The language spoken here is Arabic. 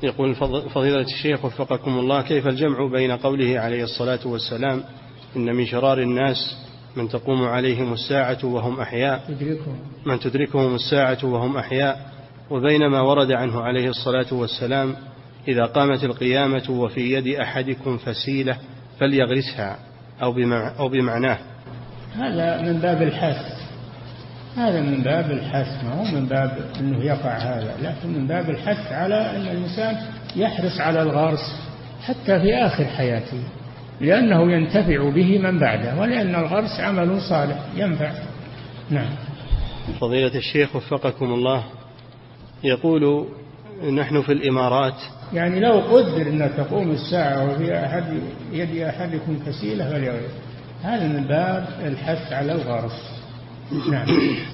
يقول فضيلة الشيخ وفقكم الله، كيف الجمع بين قوله عليه الصلاة والسلام إن من شرار الناس من تقوم عليهم الساعة وهم أحياء، من تدركهم الساعة وهم أحياء، وبين ما ورد عنه عليه الصلاة والسلام إذا قامت القيامة وفي يد أحدكم فسيلة فليغرسها أو بمعناه؟ هذا من باب الحث، هذا من باب الحث، ما هو من باب أنه يقع هذا، لكن من باب الحث على أن الإنسان يحرص على الغرس حتى في آخر حياته، لأنه ينتفع به من بعده، ولأن الغرس عمل صالح ينفع. نعم. فضيلة الشيخ وفقكم الله، يقول نحن في الإمارات، يعني لو قدر أن تقوم الساعة وفي يد أحدكم فسيلة فليغرس، هذا من باب الحث على الغرس. نعم.